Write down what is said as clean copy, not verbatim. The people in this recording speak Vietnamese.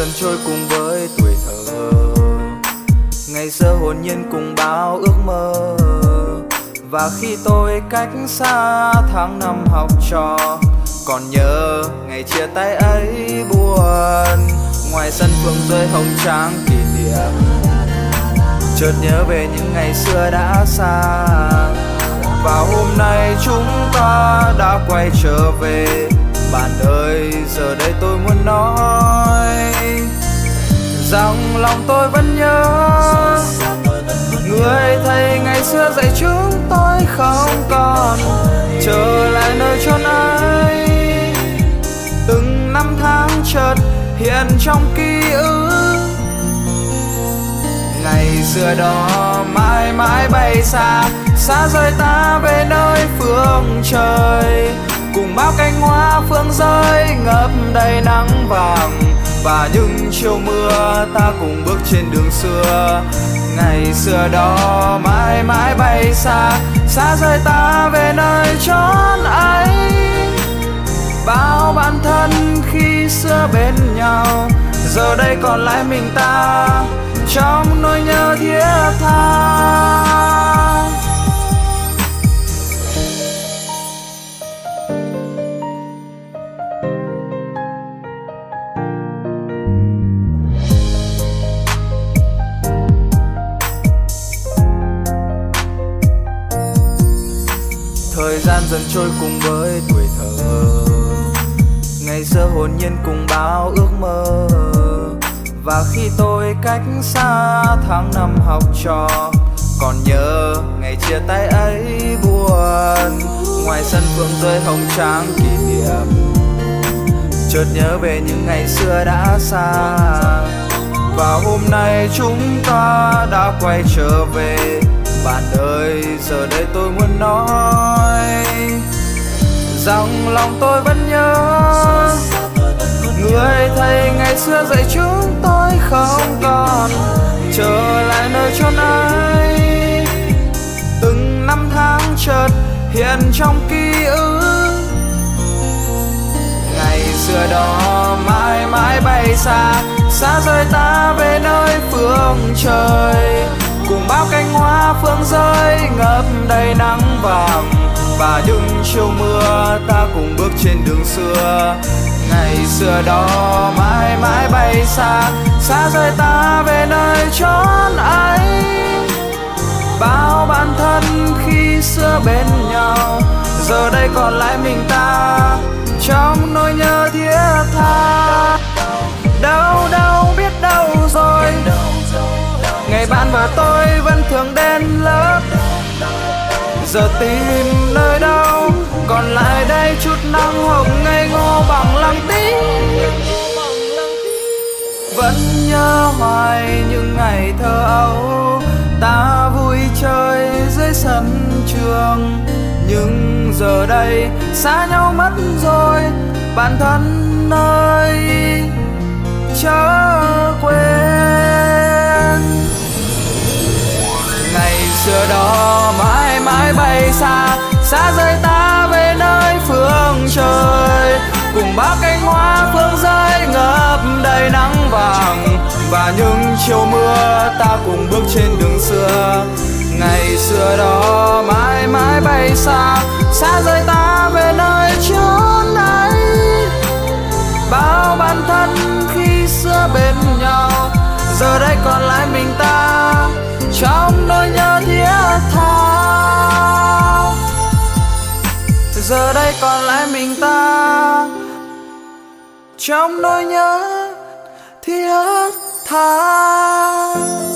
dần trôi cùng với tuổi thơ, ngày xưa hồn nhiên cùng bao ước mơ. Và khi tôi cách xa tháng năm học trò, còn nhớ ngày chia tay ấy buồn. Ngoài sân phương rơi hồng tráng kỷ niệm, chợt nhớ về những ngày xưa đã xa. Và hôm nay chúng ta đã quay trở về. Bạn ơi, giờ đây tôi muốn nói rằng lòng tôi vẫn nhớ người thầy ngày xưa dạy chúng tôi không còn trở lại nơi chốn ấy. Từng năm tháng chợt hiện trong ký ức, ngày xưa đó mãi mãi bay xa, xa rời ta về nơi phương trời. Cùng bao cánh hoa phương rơi ngập đầy nắng vàng, và những chiều mưa ta cùng bước trên đường xưa. Ngày xưa đó mãi mãi bay xa, xa rời ta về nơi chốn ấy. Bao bạn thân khi xưa bên nhau, giờ đây còn lại mình ta trong nỗi nhớ thiết tha. Thời gian dần trôi cùng với tuổi thơ, ngày xưa hồn nhiên cùng bao ước mơ. Và khi tôi cách xa tháng năm học trò, còn nhớ ngày chia tay ấy buồn. Ngoài sân phương rơi hồng tráng kỷ niệm, chợt nhớ về những ngày xưa đã xa. Và hôm nay chúng ta đã quay trở về. Bạn ơi, giờ đây tôi muốn nói rằng lòng tôi vẫn nhớ người thầy ngày xưa dạy chúng tôi không còn trở lại nơi chốn ấy. Từng năm tháng chợt hiện trong ký ức, ngày xưa đó mãi mãi bay xa, xa rời ta về nơi phương trời. Cùng bao cánh hoa phương rơi ngập đầy nắng vàng, và những chiều mưa ta cùng bước trên đường xưa. Ngày xưa đó mãi mãi bay xa, xa rời ta về nơi chốn ấy. Bao bạn thân khi xưa bên nhau, giờ đây còn lại mình ta trong nỗi nhớ thiết tha. Đâu đâu biết đâu rồi, ngày bạn và tôi vẫn thường đến lớp. Giờ tìm nơi đâu còn lại đây chút nắng hồng ngây ngô bằng lăng tím. Vẫn nhớ hoài những ngày thơ ấu, ta vui chơi dưới sân trường. Nhưng giờ đây xa nhau mất rồi, bạn thân ơi chớ quên. Ngày xưa đó mãi mãi bay xa, xa rời ta về nơi phương trời. Cùng bao cánh hoa phương rơi ngập đầy nắng vàng, và những chiều mưa ta cùng bước trên đường xưa. Ngày xưa đó mãi mãi bay xa, xa rời ta về nơi chốn ấy. Bao bạn thân khi xưa bên nhau, giờ đây còn lại mình ta trong nỗi nhớ thiết tha. Giờ đây còn lại mình ta trong nỗi nhớ thiết tha.